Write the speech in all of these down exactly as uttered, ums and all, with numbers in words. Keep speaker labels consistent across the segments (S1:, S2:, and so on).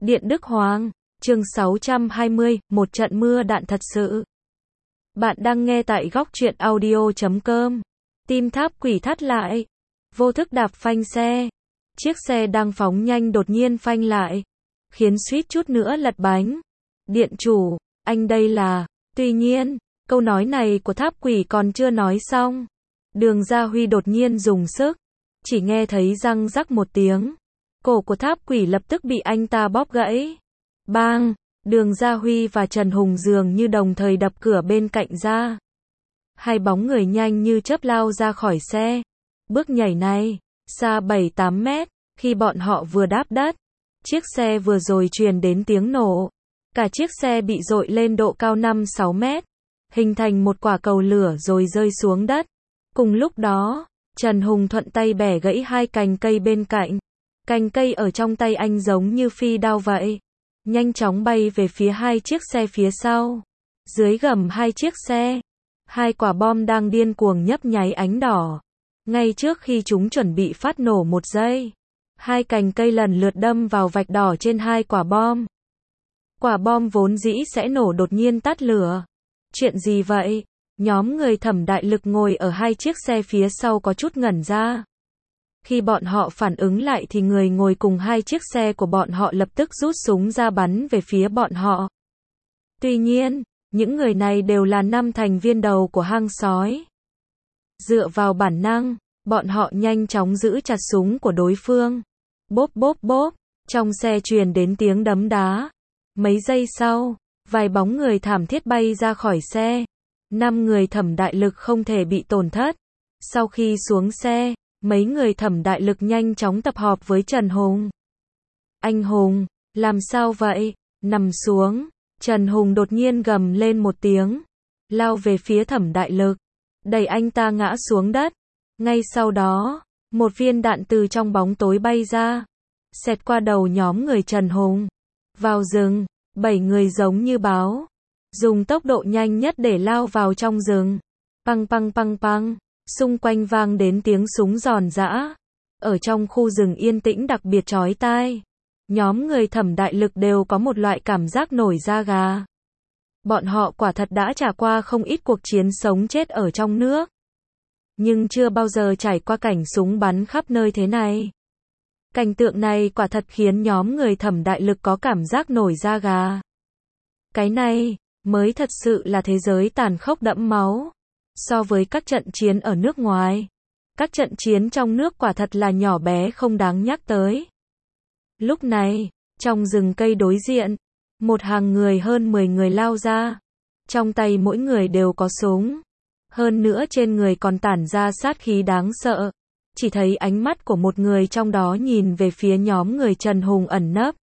S1: Điện Đức Hoàng, chương sáu trăm hai mươi, một trận mưa đạn thật sự. Bạn đang nghe tại góc truyện audio chấm com. Tim tháp quỷ thắt lại. Vô thức đạp phanh xe. Chiếc xe đang phóng nhanh đột nhiên phanh lại. Khiến suýt chút nữa lật bánh. Điện chủ, anh đây là... Tuy nhiên, câu nói này của tháp quỷ còn chưa nói xong. Đường Gia Huy đột nhiên dùng sức. Chỉ nghe thấy răng rắc một tiếng. Cổ của tháp quỷ lập tức bị anh ta bóp gãy. Bang! Đường Gia Huy và Trần Hùng dường như đồng thời đập cửa bên cạnh ra. Hai bóng người nhanh như chớp lao ra khỏi xe. Bước nhảy này, xa bảy tám mét, khi bọn họ vừa đáp đất. Chiếc xe vừa rồi truyền đến tiếng nổ. Cả chiếc xe bị dội lên độ cao năm sáu mét. Hình thành một quả cầu lửa rồi rơi xuống đất. Cùng lúc đó, Trần Hùng thuận tay bẻ gãy hai cành cây bên cạnh. Cành cây ở trong tay anh giống như phi đao vậy. Nhanh chóng bay về phía hai chiếc xe phía sau. Dưới gầm hai chiếc xe, hai quả bom đang điên cuồng nhấp nháy ánh đỏ. Ngay trước khi chúng chuẩn bị phát nổ một giây, hai cành cây lần lượt đâm vào vạch đỏ trên hai quả bom. Quả bom vốn dĩ sẽ nổ đột nhiên tắt lửa. Chuyện gì vậy? Nhóm người Thẩm Đại Lực ngồi ở hai chiếc xe phía sau có chút ngẩn ra. Khi bọn họ phản ứng lại thì người ngồi cùng hai chiếc xe của bọn họ lập tức rút súng ra bắn về phía bọn họ. Tuy nhiên, những người này đều là năm thành viên đầu của hang sói. Dựa vào bản năng, bọn họ nhanh chóng giữ chặt súng của đối phương. Bốp bốp bốp, trong xe truyền đến tiếng đấm đá. Mấy giây sau, vài bóng người thảm thiết bay ra khỏi xe. Năm người Thẩm Đại Lực không thể bị tổn thất. Sau khi xuống xe, mấy người Thẩm Đại Lực nhanh chóng tập họp với Trần Hùng. Anh Hùng, làm sao vậy? Nằm xuống. Trần Hùng đột nhiên gầm lên một tiếng. Lao về phía Thẩm Đại Lực. Đẩy anh ta ngã xuống đất. Ngay sau đó, một viên đạn từ trong bóng tối bay ra. Xẹt qua đầu nhóm người Trần Hùng. Vào rừng, bảy người giống như báo. Dùng tốc độ nhanh nhất để lao vào trong rừng. Păng păng păng păng. Xung quanh vang đến tiếng súng giòn giã. Ở trong khu rừng yên tĩnh đặc biệt chói tai. Nhóm người Thẩm Đại Lực đều có một loại cảm giác nổi da gà. Bọn họ quả thật đã trải qua không ít cuộc chiến sống chết ở trong nước. Nhưng chưa bao giờ trải qua cảnh súng bắn khắp nơi thế này. Cảnh tượng này quả thật khiến nhóm người Thẩm Đại Lực có cảm giác nổi da gà. Cái này mới thật sự là thế giới tàn khốc đẫm máu. So với các trận chiến ở nước ngoài, các trận chiến trong nước quả thật là nhỏ bé không đáng nhắc tới. Lúc này, trong rừng cây đối diện, một hàng người hơn mười người lao ra. Trong tay mỗi người đều có súng. Hơn nữa trên người còn tản ra sát khí đáng sợ. Chỉ thấy ánh mắt của một người trong đó nhìn về phía nhóm người Trần Hùng ẩn nấp.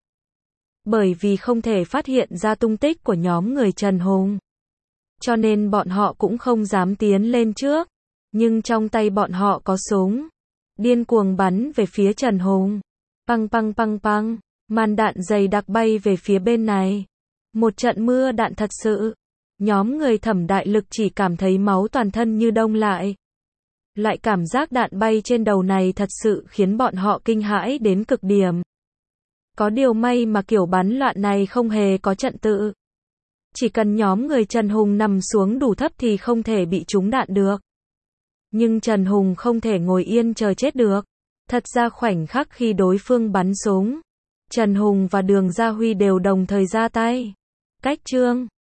S1: Bởi vì không thể phát hiện ra tung tích của nhóm người Trần Hùng, cho nên bọn họ cũng không dám tiến lên trước. Nhưng trong tay bọn họ có súng. Điên cuồng bắn về phía Trần Hùng. Păng păng păng păng. Màn đạn dày đặc bay về phía bên này. Một trận mưa đạn thật sự. Nhóm người Thẩm Đại Lực chỉ cảm thấy máu toàn thân như đông lại. Loại cảm giác đạn bay trên đầu này thật sự khiến bọn họ kinh hãi đến cực điểm. Có điều may mà kiểu bắn loạn này không hề có trận tự. Chỉ cần nhóm người Trần Hùng nằm xuống đủ thấp thì không thể bị trúng đạn được. Nhưng Trần Hùng không thể ngồi yên chờ chết được. Thật ra khoảnh khắc khi đối phương bắn súng, Trần Hùng và Đường Gia Huy đều đồng thời ra tay. Cách chương